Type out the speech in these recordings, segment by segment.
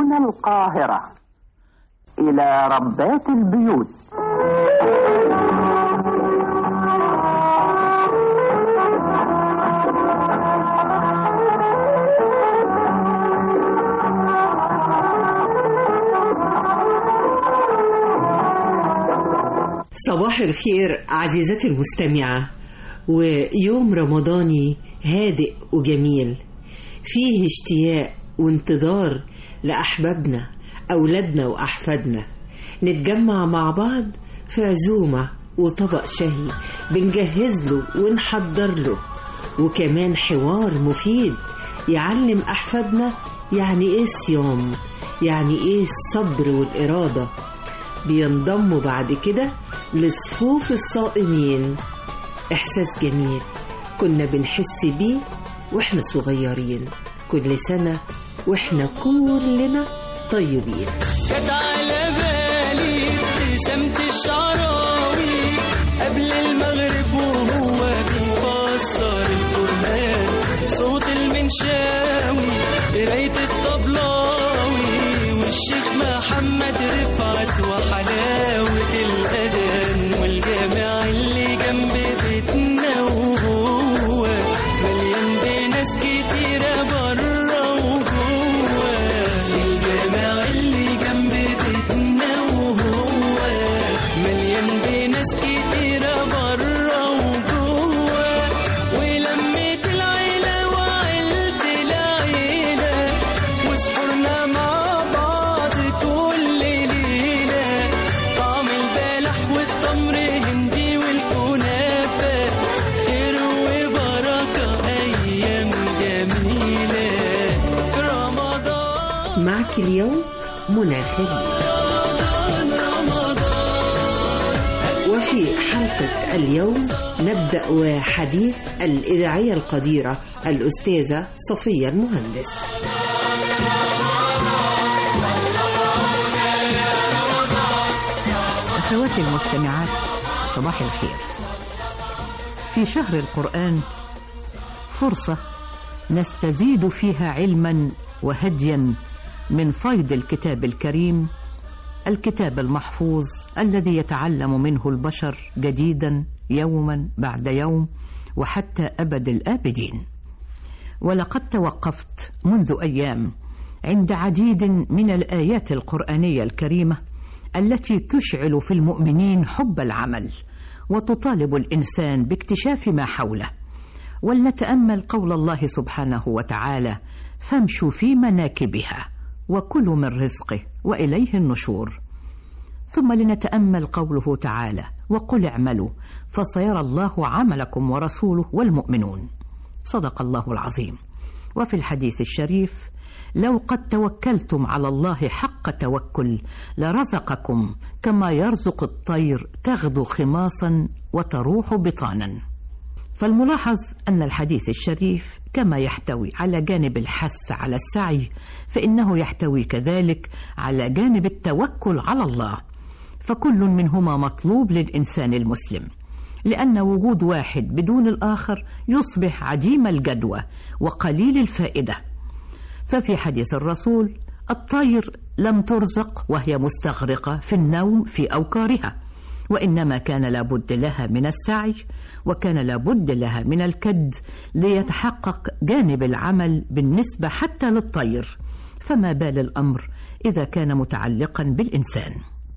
من القاهرة إلى ربات البيوت. صباح الخير عزيزتي المستمعة، ويوم رمضاني هادئ وجميل فيه اشتياق وانتظار لأحبابنا أولادنا وأحفادنا. نتجمع مع بعض في عزومة وطبق شهي بنجهز له ونحضر له، وكمان حوار مفيد يعلم أحفادنا يعني إيه الصيام، يعني إيه الصبر والإرادة. بينضموا بعد كده لصفوف الصائمين. إحساس جميل كنا بنحس بيه وإحنا صغيرين. كل سنة وإحنا كلنا طيبين. جت على بالي ابتسامة الشعراوي قبل المغرب وهو بيفسر القرآن، صوت المنشاوي قراية الطبلاوي والشيخ محمد رفعت وحلاوة الأذان، والجامع اللي جنب بيتنا وهو مليان بناس كتيرة برا وجوه. الجامع اللي جنب بيتنا وهو مليان بناس كتيرة برا وجوه، ولمة العيلة وعيلة العيلة وسحورنا مع بعض كل ليلة. طعم البلح والتمر هندي والكنافة خير وبركة أيام جميلة في رمضان. معك اليوم منى خليل. وفي حلقة اليوم نبدأ وحديث الإذاعية القديرة الأستاذة صفية المهندس. أخواتي المستمعات، صباح الخير. في شهر القرآن فرصة نستزيد فيها علما وهديا من فيض الكتاب الكريم، الكتاب المحفوظ الذي يتعلم منه البشر جديدا يوما بعد يوم وحتى أبد الآبدين. ولقد توقفت منذ أيام عند عديد من الآيات القرآنية الكريمة التي تشعل في المؤمنين حب العمل وتطالب الإنسان باكتشاف ما حوله. ولنتأمل قول الله سبحانه وتعالى: فامشوا في مناكبها وكلوا من رزقه وإليه النشور. ثم لنتأمل قوله تعالى: وقل اعملوا فسيرى الله عملكم ورسوله والمؤمنون. صدق الله العظيم. وفي الحديث الشريف: لو قد توكلتم على الله حق توكل لرزقكم كما يرزق الطير تغدو خماصا وتروح بطانا. فالملاحظ أن الحديث الشريف كما يحتوي على جانب الحث على السعي، فإنه يحتوي كذلك على جانب التوكل على الله، فكل منهما مطلوب للإنسان المسلم، لأن وجود واحد بدون الآخر يصبح عديم الجدوى وقليل الفائدة. ففي حديث الرسول: الطير لم ترزق وهي مستغرقة في النوم في أوكارها، وإنما كان لابد لها من السعي وكان لابد لها من الكد ليتحقق جانب العمل بالنسبة حتى للطير، فما بال الأمر إذا كان متعلقا بالإنسان.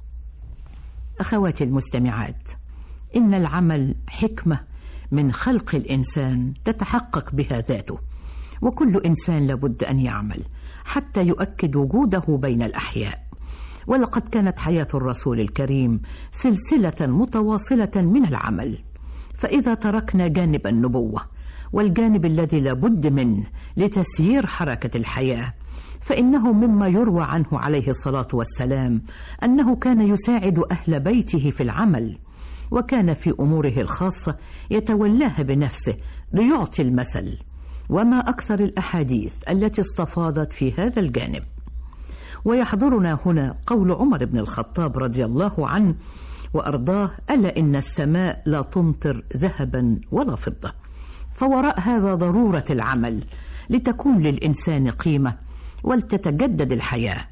أخواتي المستمعات، إن العمل حكمة من خلق الإنسان تتحقق بها ذاته، وكل إنسان لابد أن يعمل حتى يؤكد وجوده بين الأحياء. ولقد كانت حياة الرسول الكريم سلسلة متواصلة من العمل، فإذا تركنا جانب النبوة والجانب الذي لابد منه لتسيير حركة الحياة، فإنه مما يروى عنه عليه الصلاة والسلام أنه كان يساعد أهل بيته في العمل، وكان في أموره الخاصة يتولاها بنفسه ليعطي المثل. وما أكثر الأحاديث التي استفاضت في هذا الجانب. ويحضرنا هنا قول عمر بن الخطاب رضي الله عنه وأرضاه: ألا إن السماء لا تمطر ذهبا ولا فضة. فوراء هذا ضرورة العمل لتكون للإنسان قيمة ولتتجدد الحياة،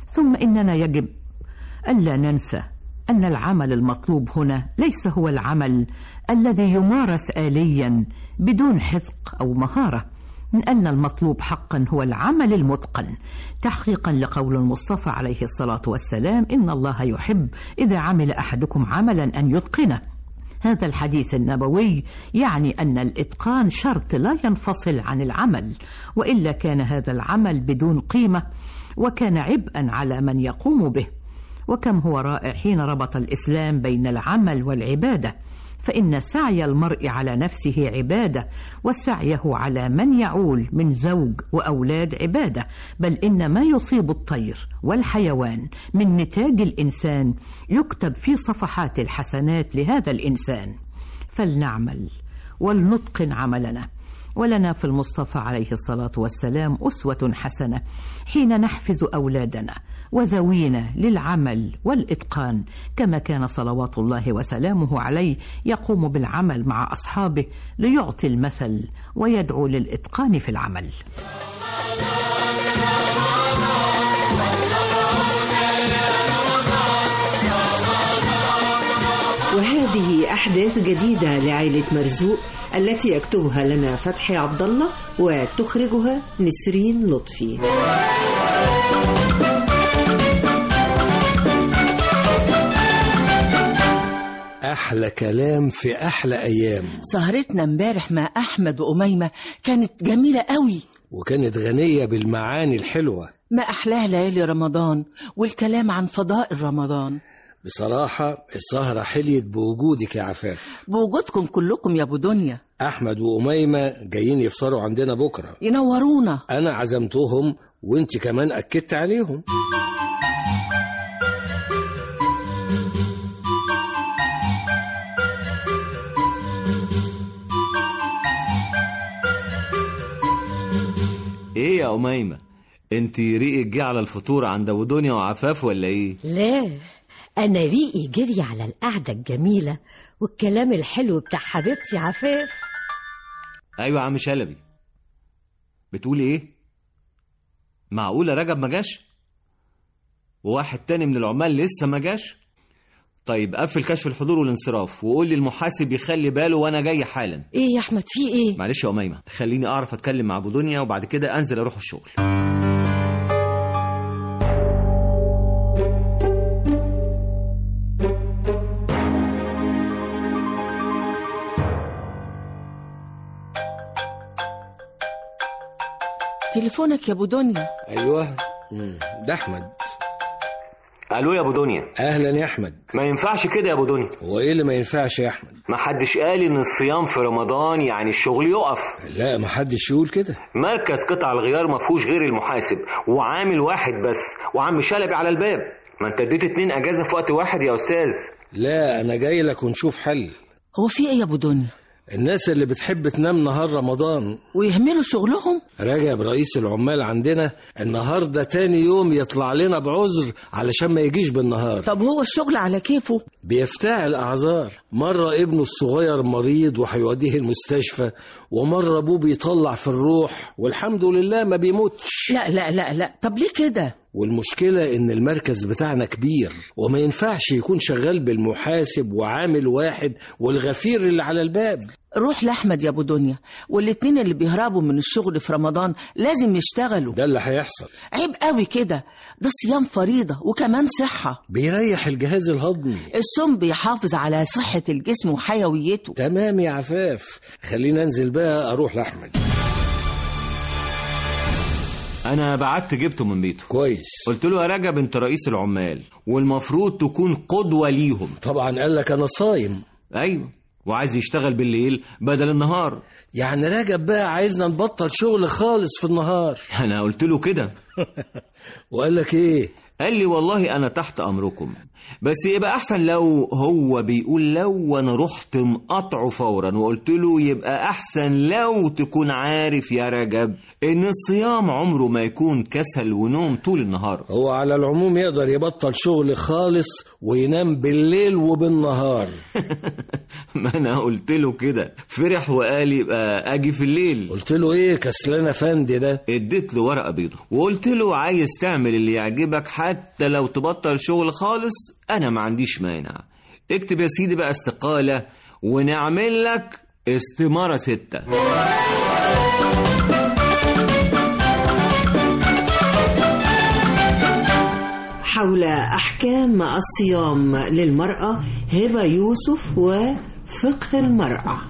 ثم إننا يجب ألا ننسى أن العمل المطلوب هنا ليس هو العمل الذي يمارس آليا بدون حذق أو مهارة، من أن المطلوب حقا هو العمل المتقن، تحقيقا لقول المصطفى عليه الصلاة والسلام: إن الله يحب إذا عمل أحدكم عملا أن يتقنه. هذا الحديث النبوي يعني أن الإتقان شرط لا ينفصل عن العمل، وإلا كان هذا العمل بدون قيمة وكان عبئا على من يقوم به. وكم هو رائع حين ربط الإسلام بين العمل والعبادة، فإن سعي المرء على نفسه عبادة، وسعيه على من يعول من زوج وأولاد عبادة، بل إن ما يصيب الطير والحيوان من نتاج الإنسان يكتب في صفحات الحسنات لهذا الإنسان. فلنعمل ولنتقن عملنا، ولنا في المصطفى عليه الصلاة والسلام أسوة حسنة حين نحفز أولادنا وذوينا للعمل والإتقان، كما كان صلوات الله وسلامه عليه يقوم بالعمل مع أصحابه ليعطي المثل ويدعو للإتقان في العمل. وهذه أحداث جديدة لعائلة مرزوق التي يكتبها لنا فتحي عبد الله وتخرجها نسرين لطفي. أحلى كلام في أحلى أيام. سهرتنا امبارح مع أحمد وأميمة كانت جميلة قوي، وكانت غنية بالمعاني الحلوة. ما أحلاها ليالي رمضان والكلام عن فضائل رمضان. بصراحة السهرة حليت بوجودك يا عفاف. بوجودكم كلكم يا أبو دنيا. أحمد وأميمة جايين يفطروا عندنا بكرة. ينورونا. أنا عزمتهم وانت كمان أكدت عليهم. ايه يا أميمة، انت ريقك جه على الفطور عند أبو دنيا وعفاف ولا ايه؟ لا، أنا ريقي جري على القعدة الجميلة والكلام الحلو بتاع حبيبتي عفاف. أيوة يا عم شلبي، بتقولي ايه؟ معقولة رجب ما جاش؟ وواحد تاني من العمال لسه ما جاش؟ طيب قفل كشف الحضور والانصراف وقول لي المحاسب يخلي باله وانا جاي حالا. ايه يا احمد في ايه؟ معلش يا أميمة، خليني اعرف اتكلم مع ابو دنيا وبعد كده انزل اروح الشغل. تليفونك يا أبو دنيا. أيوة ده أحمد. الو يا ابو دنيا. اهلا يا احمد. ما ينفعش كده يا ابو دنيا. هو ايه اللي ما ينفعش يا احمد؟ ما حدش قال ان الصيام في رمضان يعني الشغل يقف. لا ما حدش يقول كده. مركز قطع الغيار ما فيهوش غير المحاسب وعامل واحد بس وعم شلبي على الباب. ما انت اديت 2 اجازه في وقت واحد يا استاذ. لا انا جاي لك ونشوف حل. هو في ايه يا ابو دنيا؟ الناس اللي بتحب تنام نهار رمضان ويهملوا شغلهم. رجب رئيس العمال عندنا النهاردة تاني يوم يطلع لنا بعذر علشان ما يجيش بالنهار. طب هو الشغل على كيفه؟ بيفتعل أعذار. مرة ابنه الصغير مريض وهيوديه المستشفى، ومرة أبوه بيطلع في الروح والحمد لله ما بيموتش. لا لا لا لا، طب ليه كده؟ والمشكلة إن المركز بتاعنا كبير وما ينفعش يكون شغال بالمحاسب وعامل واحد والغفير اللي على الباب. روح لأحمد يا أبو دنيا، والاتنين اللي بيهربوا من الشغل في رمضان لازم يشتغلوا. ده اللي هيحصل. عيب قوي كده، ده صيام فريضة وكمان صحة. بيريح الجهاز الهضمي. الصوم بيحافظ على صحة الجسم وحيويته. تمام يا عفاف، خلينا انزل بقى اروح لأحمد. انا بعت جبته من بيته. كويس. قلت له يا رجب انت رئيس العمال والمفروض تكون قدوة ليهم. طبعا قال لك انا صايم. ايوه، وعايز يشتغل بالليل بدل النهار. يعني رجب بقى عايزنا نبطل شغل خالص في النهار. انا قلت له كده. وقال لك ايه؟ قال لي والله انا تحت امركم، بس يبقى احسن لو هو بيقول لو وانا رحت مقطعه فورا، وقلت له يبقى احسن لو تكون عارف يا رجب ان الصيام عمره ما يكون كسل ونوم طول النهار. هو على العموم يقدر يبطل شغل خالص وينام بالليل وبالنهار. ما انا قلت له كده، فرح وقال يبقى اجي في الليل. قلت له ايه كسلان افندي ده؟ اديت له ورقه بيضه وقلت له عايز تعمل اللي يعجبك حتى لو تبطل شغل خالص أنا ما عنديش مانع. اكتب يا سيدي بقى استقالة ونعمل لك استمارة 6. حول أحكام الصيام للمرأة هبة يوسف وفقه المرأة.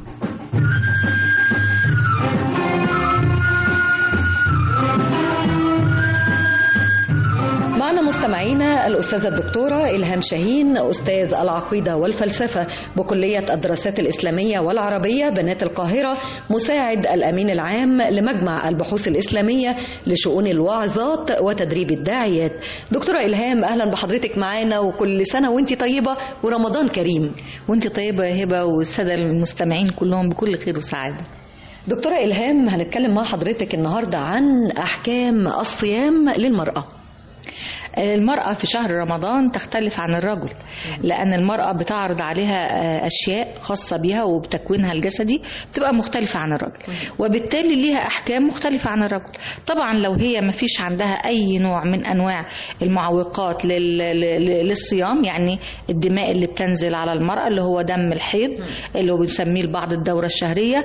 معنا مستمعينا الأستاذة الدكتورة إلهام شاهين، أستاذ العقيدة والفلسفة بكلية الدراسات الإسلامية والعربية بنات القاهرة، مساعد الأمين العام لمجمع البحوث الإسلامية لشؤون الواعظات وتدريب الداعيات. دكتورة إلهام، أهلا بحضرتك معنا، وكل سنة وانت طيبة ورمضان كريم. وانت طيبة يا هبة، والسادة المستمعين كلهم بكل خير وسعادة. دكتورة إلهام، هنتكلم مع حضرتك النهاردة عن أحكام الصيام للمرأة. المرأة في شهر رمضان تختلف عن الرجل، لأن المرأة بتعرض عليها أشياء خاصة بها وبتكوينها الجسدي بتبقى مختلفة عن الرجل، وبالتالي ليها أحكام مختلفة عن الرجل. طبعا لو هي ما فيش عندها أي نوع من أنواع المعوقات للصيام، يعني الدماء اللي بتنزل على المرأة اللي هو دم الحيض اللي هو بنسميه البعض الدورة الشهرية،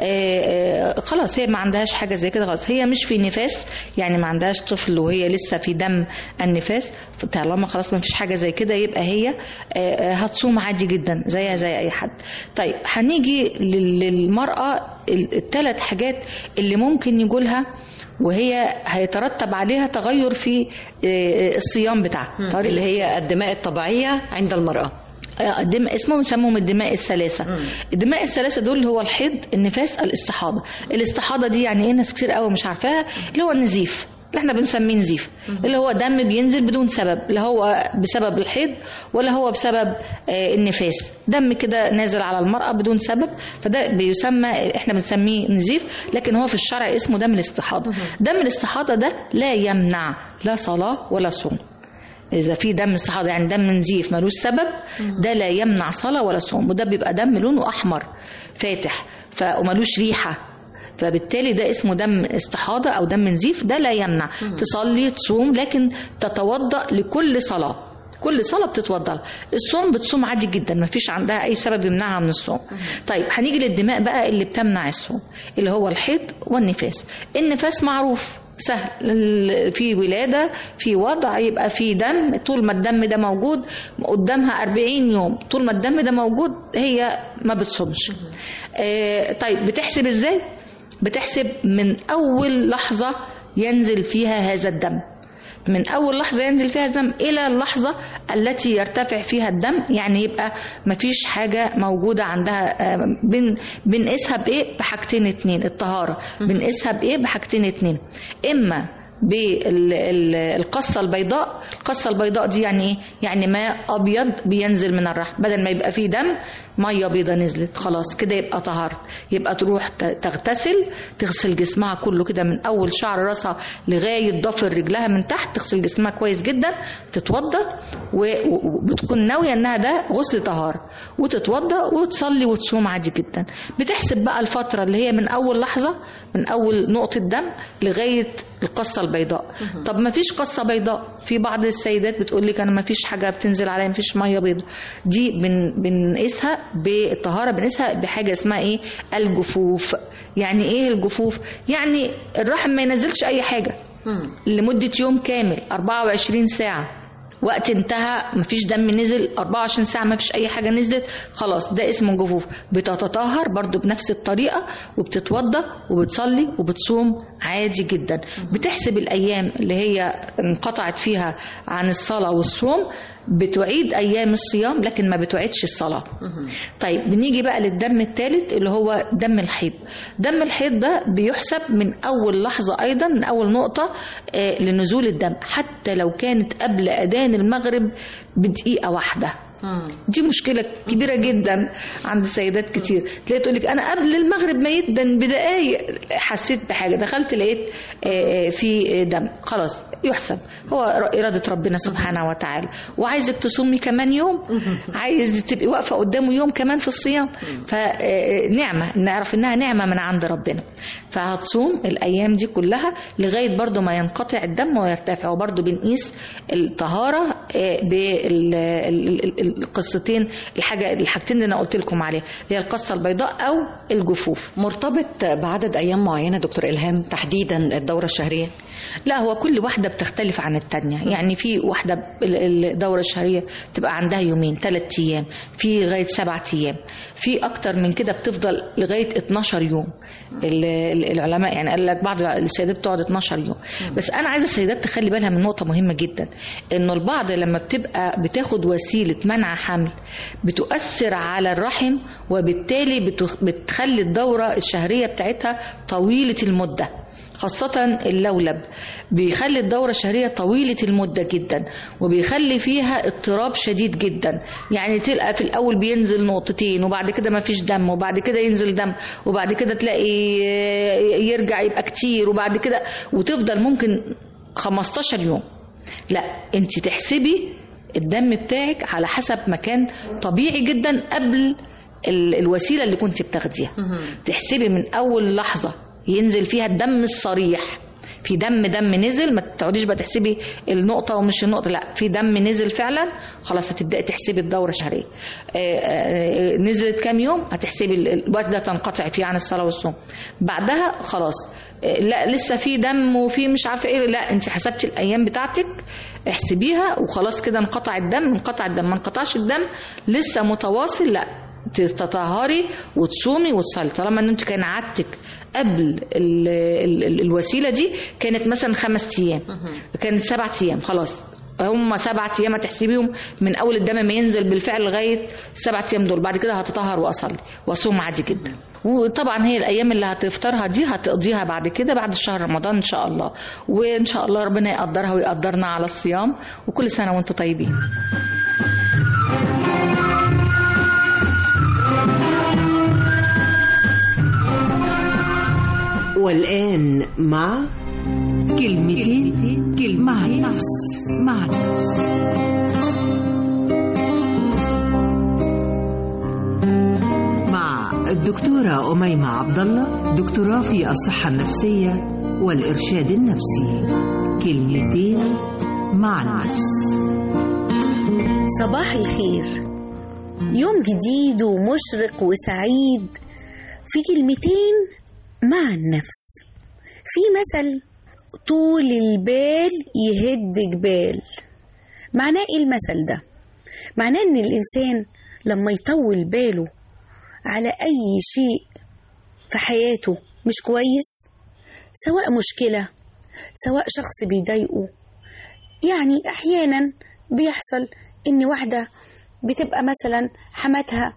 خلاص هي ما عندهاش حاجة زي كده، خلاص هي مش في نفاس، يعني ما عندهاش طفل وهي لسه في دم النفاس، طالما خلاص ما فيش حاجه زي كده يبقى هي هتصوم عادي جدا زيها زي اي حد. طيب هنيجي للمراه الثلاث حاجات اللي ممكن يقولها وهي هيترتب عليها تغير في الصيام بتاعها، اللي هي الدماء الطبيعيه عند المراه. اسمهم بنسموهم الدماء الثلاثه. الدماء الثلاثه دول هو الحيض، النفاس، الاستحاضه. الاستحاضه دي يعني ايه؟ ناس كتير قوي مش عارفاها، اللي هو النزيف اللي احنا بنسميه نزيف، اللي هو دم بينزل بدون سبب، لا هو بسبب الحيض ولا هو بسبب النفاس، دم كده نازل على المرأة بدون سبب، فده بيسمى، احنا بنسميه نزيف، لكن هو في الشرع اسمه دم الاستحاضة. دم الاستحاضة ده لا يمنع لا صلاة ولا صوم. إذا في دم استحاضة يعني دم نزيف ملوش سبب، ده لا يمنع صلاة ولا صوم، وده بيبقى دم لونه أحمر فاتح وملوش ريحة، فبالتالي ده اسمه دم استحاضة أو دم نزيف، ده لا يمنع تصلي تصوم، لكن تتوضأ لكل صلاة، كل صلاة بتتوضأ. الصوم بتصوم عادي جدا، ما فيش عندها أي سبب يمنعها من الصوم. طيب هنيجي للدماء بقى اللي بتمنع الصوم، اللي هو الحيض والنفاس. النفاس معروف سهل، في ولادة، في وضع، يبقى في دم، طول ما الدم ده موجود قدامها 40 يوم، طول ما الدم ده موجود هي ما بتصومش. طيب بتحسب ازاي؟ بتحسب من أول لحظة ينزل فيها هذا الدم، من أول لحظة ينزل فيها الدم إلى اللحظة التي يرتفع فيها الدم، يعني يبقى مفيش حاجة موجودة عندها. بنقيسها بإيه؟ بحاجتين اتنين، الطهارة بنقيسها بإيه؟ بحاجتين اتنين، إما بالقصة البيضاء. القصة البيضاء دي يعني ايه؟ يعني ماء ابيض بينزل من الرحم، بدل ما يبقى فيه دم ميه بيضة نزلت، خلاص كده يبقى طهرت. يبقى تروح تغتسل، تغسل جسمها كله كده من اول شعر راسها لغايه ضفر رجلها من تحت، تغسل جسمها كويس جدا، تتوضا وبتكون ناويه انها ده غسل طهاره، وتتوضا وتصلي وتصوم عادي جدا. بتحسب بقى الفتره اللي هي من اول لحظه، من اول نقطه دم لغايه القصه البيضاء. طب ما فيش قصه بيضاء، في بعض السيدات بتقول لك انا ما فيش حاجه بتنزل عليا، ما فيش ميه بيضاء، دي بنقيسها بالطهاره، بنقيسها بحاجه اسمها ايه؟ الجفوف. يعني ايه الجفوف؟ يعني الرحم ما ينزلش اي حاجه لمده يوم كامل 24 ساعه، وقت انتهى مفيش دم نزل، 24 ساعة مفيش أي حاجة نزلت، خلاص ده اسمه جفوف. بتتطهر برضو بنفس الطريقة، وبتتوضى وبتصلي وبتصوم عادي جدا. بتحسب الأيام اللي هي انقطعت فيها عن الصلاة والصوم، بتعيد أيام الصيام لكن ما بتعيدش الصلاة. طيب بنيجي بقى للدم الثالث اللي هو دم الحيض. دم الحيض ده بيحسب من أول لحظة، أيضا من أول نقطة لنزول الدم، حتى لو كانت قبل أذان المغرب بدقيقة واحدة. دي مشكلة كبيرة جدا عند سيدات كتير. تلاقي تقول لك أنا قبل المغرب ميت بدقايق حسيت بحاجة، دخلت لقيت في دم، خلاص يحسب، هو إرادة ربنا سبحانه وتعالى. وعايزك تصومي كمان يوم، عايز تبقي واقفة قدامه يوم كمان في الصيام، فنعمة نعرف إنها نعمة من عند ربنا. فهتصوم الأيام دي كلها لغاية برضو ما ينقطع الدم ويرتفع. وبرضو بنقيس الطهارة بالقصتين، الحاجتين اللي أنا قلت لكم عليها، اللي هي القصة البيضاء أو الجفوف. مرتبط بعدد أيام معينة دكتور إلهام تحديدا الدورة الشهرية؟ لا، هو كل واحدة بتختلف عن التانية. يعني في واحدة الدورة الشهرية بتبقى عندها يومين 3 أيام، في لغاية 7 أيام، في أكتر من كده بتفضل لغاية 12 يوم. العلماء يعني قال لك بعض السيدات بتقعد 12 يوم. بس أنا عايزة السيدات تخلي بالها من نقطة مهمة جدا، إنه البعض لما بتبقى بتاخد وسيلة منع حمل بتؤثر على الرحم، وبالتالي بتخلي الدورة الشهرية بتاعتها طويلة المدة، خاصة اللولب بيخلي الدورة الشهرية طويلة المدة جدا، وبيخلي فيها اضطراب شديد جدا. يعني تلقى في الأول بينزل نقطتين، وبعد كده ما فيش دم، وبعد كده ينزل دم، وبعد كده تلاقي يرجع يبقى كتير، وبعد كده وتفضل ممكن 15 يوم. لا، انت تحسبي الدم بتاعك على حسب ما كان طبيعي جدا قبل الوسيلة اللي كنت بتاخديها. تحسبي من أول لحظة ينزل فيها الدم الصريح، في دم نزل، ما تقعديش بقى تحسبي النقطة ومش النقطة، لا، في دم نزل فعلا، خلاص هتبدأي تحسبي الدورة الشهرية. نزلت كام يوم، هتحسبي الوقت ده تنقطع فيه عن الصلاة والصوم. بعدها خلاص لا لسه في دم وفي مش عارفة ايه، لا، انت حسبتي الأيام بتاعتك احسبيها وخلاص كده انقطع الدم. ما انقطعش الدم لسه متواصل، لا، تتطهري وتصومي وتصلي. طالما ان انت كان عادتك قبل الوسيله دي كانت مثلا 5 ايام، كانت 7 ايام، خلاص هم 7 ايام هتحسبيهم من اول الدم ما ينزل بالفعل لغايه 7 ايام دول. بعد كده هتطهر واصلي واصوم عادي جدا. وطبعا هي الايام اللي هتفطرها دي هتقضيها بعد كده بعد شهر رمضان ان شاء الله، وان شاء الله ربنا يقدرها ويقدرنا على الصيام. وكل سنه وانتم طيبين. والآن مع كلمتين مع النفس. مع الدكتورة أميمة عبد الله، دكتوراه في الصحة النفسية والإرشاد النفسي. كلمتين مع النفس. صباح الخير، يوم جديد ومشرق وسعيد في كلمتين مع النفس. في مثل طول البال يهد جبال. معناه ايه المثل ده؟ معناه ان الانسان لما يطول باله على اي شيء في حياته مش كويس، سواء مشكلة سواء شخص بيضايقه. يعني احيانا بيحصل ان واحدة بتبقى مثلا حماتها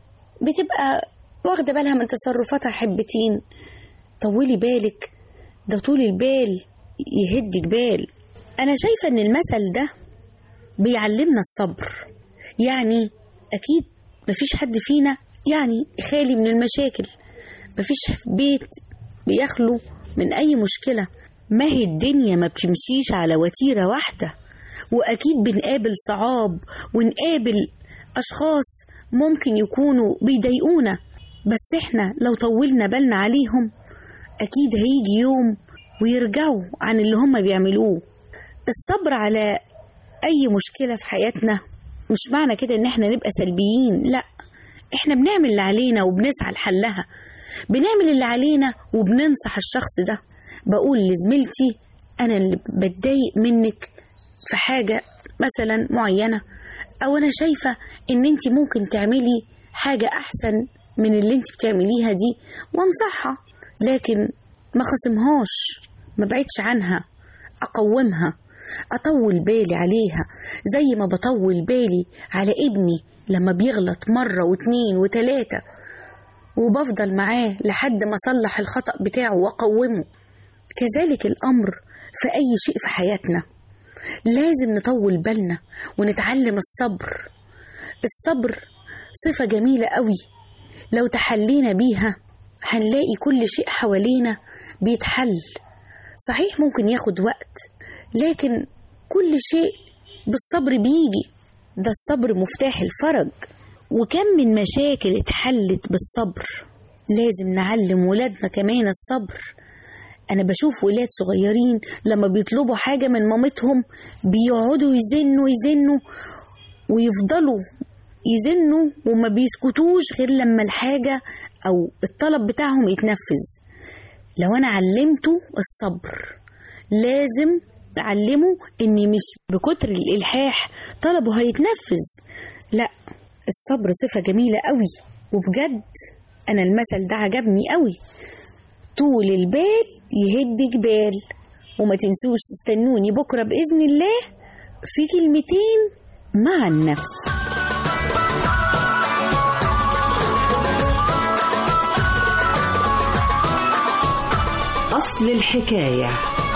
بتبقى واخدة بالها من تصرفاتها حبتين، طولي بالك، ده طول البال يهد جبال. أنا شايفة أن المثل ده بيعلمنا الصبر. يعني أكيد مفيش حد فينا يعني خالي من المشاكل، مفيش بيت بيخلو من أي مشكلة. ما هي الدنيا ما بتمشيش على وتيرة واحدة، وأكيد بنقابل صعاب ونقابل أشخاص ممكن يكونوا بيضايقونا، بس احنا لو طولنا بالنا عليهم أكيد هيجي يوم ويرجعوا عن اللي هم بيعملوه. الصبر على أي مشكلة في حياتنا مش معنى كده إن احنا نبقى سلبيين، لا، احنا بنعمل اللي علينا وبنسعى لحلها، بنعمل اللي علينا وبننصح الشخص ده. بقول لزميلتي أنا اللي بتضايق منك في حاجة مثلا معينة، أو أنا شايفة إن انت ممكن تعملي حاجة أحسن من اللي انت بتعمليها دي، وانصحها، لكن ما خصمهاش، ما بعدش عنها، أقومها، أطول بالي عليها زي ما بطول بالي على ابني لما بيغلط 1 و2 و3، وبفضل معاه لحد ما صلح الخطأ بتاعه وأقومه. كذلك الأمر في أي شيء في حياتنا، لازم نطول بالنا ونتعلم الصبر. الصبر صفة جميلة قوي، لو تحلينا بيها هنلاقي كل شيء حوالينا بيتحل. صحيح ممكن ياخد وقت، لكن كل شيء بالصبر بيجي. ده الصبر مفتاح الفرج، وكم من مشاكل اتحلت بالصبر. لازم نعلم ولادنا كمان الصبر. أنا بشوف ولاد صغيرين لما بيطلبوا حاجة من مامتهم بيقعدوا يزنوا ويفضلوا يزنوا وما بيسكتوش غير لما الحاجة أو الطلب بتاعهم يتنفذ. لو أنا علمته الصبر، لازم تعلمه إني مش بكتر الإلحاح طلبه هيتنفذ. لا، الصبر صفة جميلة قوي، وبجد أنا المثل ده عجبني قوي. طول البال يهد جبال. وما تنسوش تستنوني بكرة بإذن الله في كلمتين مع النفس. أصل الحكاية.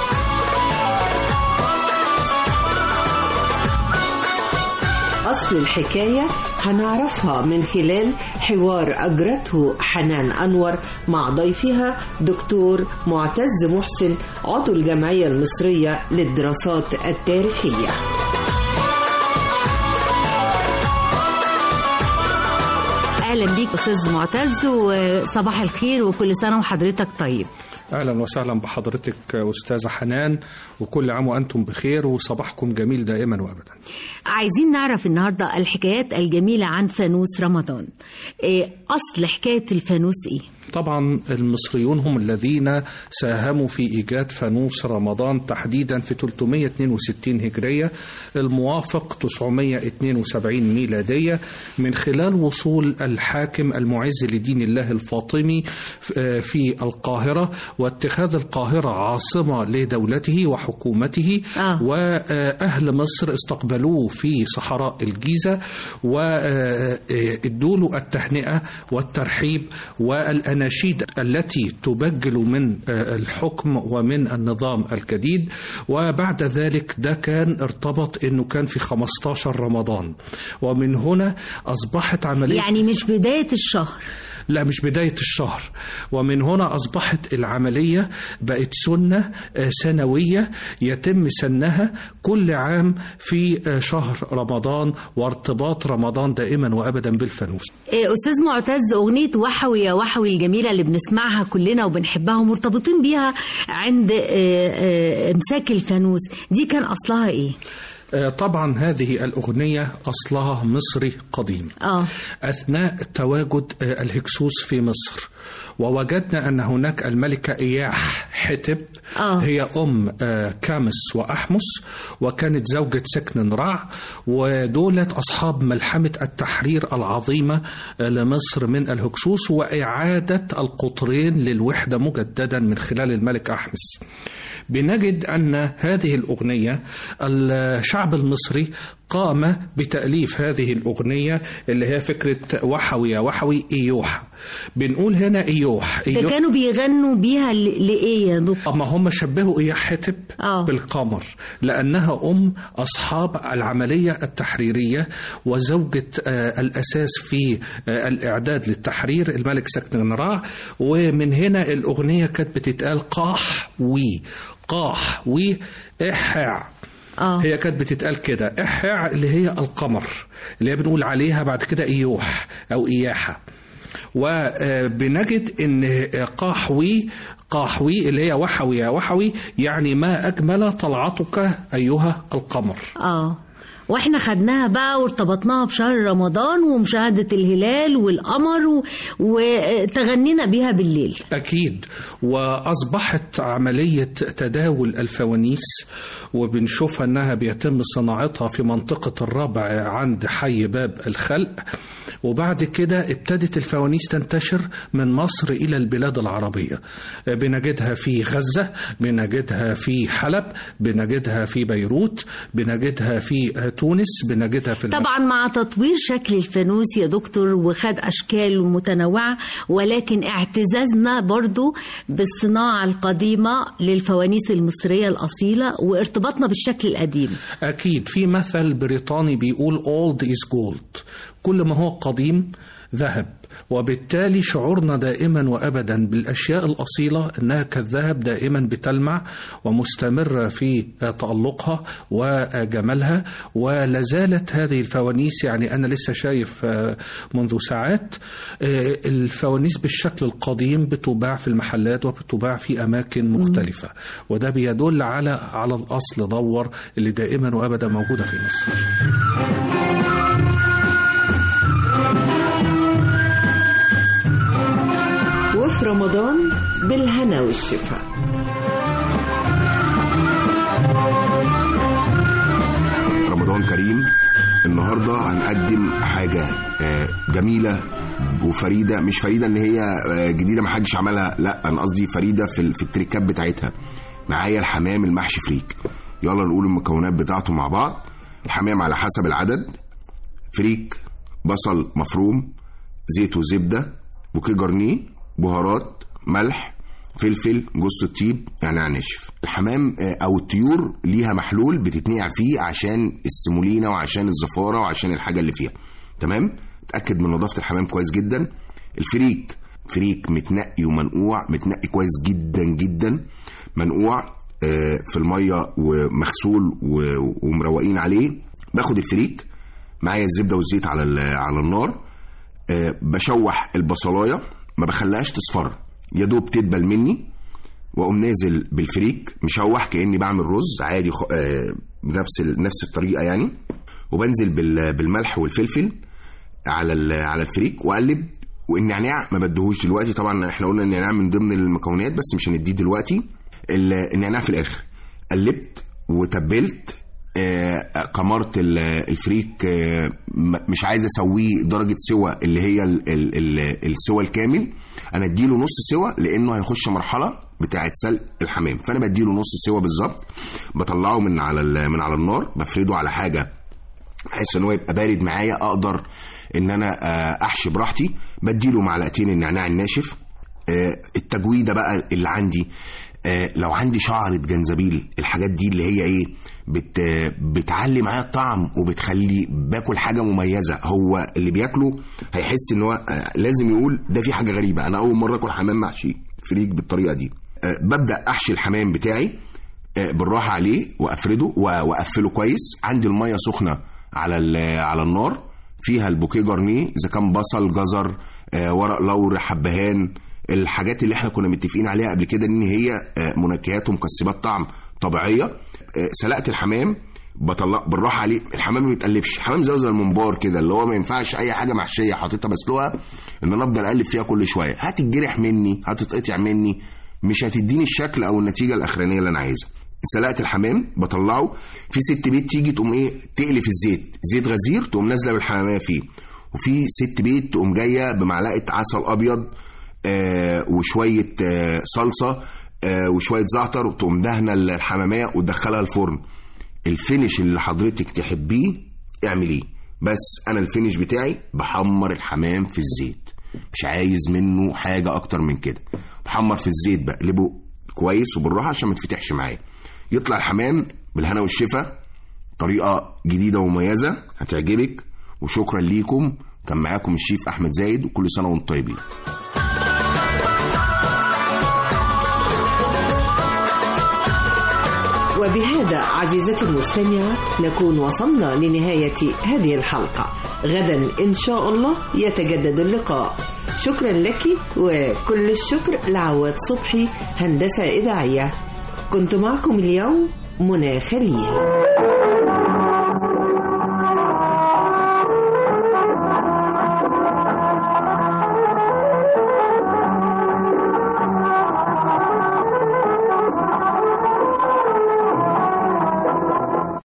أصل الحكاية هنعرفها من خلال حوار أجرته حنان أنور مع ضيفها دكتور معتز محسن، عضو الجمعية المصرية للدراسات التاريخية. أهلا بيك أستاذ معتز، وصباح الخير وكل سنة وحضرتك طيب. أهلا وسهلا بحضرتك أستاذة حنان، وكل عام وأنتم بخير وصباحكم جميل دائما وأبدا. عايزين نعرف النهاردة الحكايات الجميلة عن فانوس رمضان. أصل حكاية الفانوس إيه؟ طبعا المصريون هم الذين ساهموا في إيجاد فانوس رمضان تحديدا في 362 هجرية الموافق 972 ميلادية، من خلال وصول الحاكم المعز لدين الله الفاطمي في القاهرة، واتخاذ القاهرة عاصمة لدولته وحكومته. وأهل مصر استقبلوه في صحراء الجيزة وادوا له التهنئة والترحيب والأناشيد التي تبجل من الحكم ومن النظام الجديد. وبعد ذلك ده كان ارتبط انه كان في 15 رمضان، ومن هنا أصبحت عملية، يعني مش بداية الشهر، لا مش بداية الشهر، ومن هنا أصبحت العملية بقت سنة سنوية يتم سنها كل عام في شهر رمضان، وارتباط رمضان دائما وأبدا بالفانوس. أستاذ معتز، أغنية وحوي يا وحوي الجميلة اللي بنسمعها كلنا وبنحبها ومرتبطين بيها عند امساك الفانوس، دي كان أصلها إيه؟ طبعا هذه الأغنية أصلها مصري قديم. أثناء تواجد الهكسوس في مصر، ووجدنا أن هناك الملكة إياح حتب هي أم كامس وأحمس، وكانت زوجة سكن رع، ودولت أصحاب ملحمة التحرير العظيمة لمصر من الهكسوس، وإعادة القطرين للوحدة مجددا من خلال الملك أحمس. بنجد أن هذه الأغنية الشعب المصري قام بتأليف هذه الأغنية اللي هي فكرة وحوي يا وحوي إيوح. بنقول هنا إيوح كانوا بيغنوا بيها لإيه يا دكتور؟ أما هم شبهوا إياح حتب بالقمر، لأنها أم أصحاب العملية التحريرية وزوجة الأساس في الإعداد للتحرير الملك سكن رع. ومن هنا الأغنية كانت بتتقال قاح وي إحع. هي كانت بتتقال كده، إحع اللي هي القمر اللي هي بنقول عليها بعد كده إيوح أو إياحة. وبنجد ان قاحوي اللي هي وحوي يا وحوي، يعني ما أجمل طلعتك أيها القمر. واحنا خدناها بقى وارتبطناها بشهر رمضان ومشاهدة الهلال والقمر وتغنينا بيها بالليل. أكيد. وأصبحت عملية تداول الفوانيس، وبنشوف أنها بيتم صناعتها في منطقة الرابع عند حي باب الخلق. وبعد كده ابتدت الفوانيس تنتشر من مصر إلى البلاد العربية. بنجدها في غزة، بنجدها في حلب، بنجدها في بيروت، بنجدها في تونس بنجدها في طبعا مع تطوير شكل الفانوس يا دكتور وخد أشكال متنوعة، ولكن اعتزازنا برضو بالصناعة القديمة للفوانيس المصرية الأصيلة وارتباطنا بالشكل القديم. أكيد في مثل بريطاني بيقول old is gold، كل ما هو قديم ذهب، وبالتالي شعورنا دائما وأبدا بالأشياء الأصيلة أنها كالذهب دائما بتلمع ومستمرة في تألقها وجمالها. ولازالت هذه الفوانيس، يعني أنا لسه شايف منذ ساعات الفوانيس بالشكل القديم بتباع في المحلات وبتباع في أماكن مختلفة، وده بيدل على الأصل دور اللي دائما وأبدا موجودة في مصر. وفي رمضان بالهنا والشفاء. رمضان كريم. النهاردة هنقدم حاجة جميلة وفريدة، مش فريدة ان هي جديدة محدش عملها، لا انا قصدي فريدة في التريكات بتاعتها. معايا الحمام المحشي فريك. يلا نقول المكونات بتاعته مع بعض. الحمام على حسب العدد، فريك، بصل مفروم، زيت وزبدة، بوكيه جرنيه، بهارات، ملح، فلفل، جوز الطيب، نعناع ناشف. الحمام او الطيور ليها محلول بتتنقع فيه عشان السمولينا وعشان الزفاره وعشان الحاجه اللي فيها. تمام. اتاكد من نظافه الحمام كويس جدا. فريك متنقي ومنقوع، متنقي كويس جدا جدا، منقوع في الميه ومغسول ومروقين عليه. باخد الفريك معايا الزبده والزيت على النار، بشوح البصلايه، ما بخليهاش تصفر، يا دوب تدبل مني، واقوم نازل بالفريك مشوح كاني بعمل رز عادي نفس الطريقه يعني، وبنزل بالملح والفلفل على الفريك واقلب. والنعناع ما بدهوش دلوقتي، طبعا احنا قلنا النعناع من ضمن المكونات بس مش هنديه دلوقتي. النعناع في الاخر. قلبت وتبلت، كمرت الفريك، مش عايز اسويه درجه سوى اللي هي السوى الكامل، انا اديله نص سوى لانه هيخش مرحله بتاعه سلق الحمام، فانا بديله نص سوى بالظبط. بطلعه من على النار، بفرده على حاجه بحيث ان هو يبقى بارد معايا، اقدر ان انا احشي براحتي. بديله معلقتين النعناع الناشف. التجويده بقى اللي عندي، لو عندي شعرة جنزبيل، الحاجات دي اللي هي ايه بتعلي معايا الطعم وبتخلي باكل حاجة مميزة. هو اللي بياكله هيحس ان هو لازم يقول ده في حاجة غريبة، انا اول مرة اكل حمام محشي فريك بالطريقة دي. ببدأ احشي الحمام بتاعي بالراحة عليه وافرده واقفله كويس. عندي المية سخنة على النار، فيها البوكيه جرنيه اذا كان بصل، جزر، ورق لوري، حبهان، الحاجات اللي احنا كنا متفقين عليها قبل كده ان هي منكهات ومكسبات طعم طبيعيه. سلقت الحمام، بطلع بالراحه عليه. الحمام ما بيتقلبش، الحمام زي الممبار كده اللي هو ما ينفعش اي حاجه محشيه حاططها بسلقها ان انا افضل اقلب فيها كل شويه، هتتجرح مني، هتتقطع مني، مش هتديني الشكل او النتيجه الاخرانيه اللي انا عايزها. سلقت الحمام بطلعه. في ست بيت تيجي تقوم ايه تقلي في زيت غزير، تقوم نازله بالحماميه فيه. وفي ست بيت تقوم جايه بمعلقه عسل ابيض وشويه صلصه وشويه زعتر، وتقوم دهنه الحماميه وتدخلها الفرن. الفينش اللي حضرتك تحبيه اعمليه، بس انا الفينش بتاعي بحمر الحمام في الزيت، مش عايز منه حاجه اكتر من كده. بحمر في الزيت، بقلبه كويس وبالراحه عشان ما تفتحش معايا. يطلع الحمام بالهنا والشفا، طريقه جديده ومميزه هتعجبك. وشكرا ليكم، كان معاكم الشيف احمد زايد، وكل سنه وانتم طيبين. وبهذا عزيزتي المستمعة نكون وصلنا لنهاية هذه الحلقة. غدا إن شاء الله يتجدد اللقاء. شكرا لك، وكل الشكر لعواد صبحي هندسة إذاعية. كنت معكم اليوم منى خليل.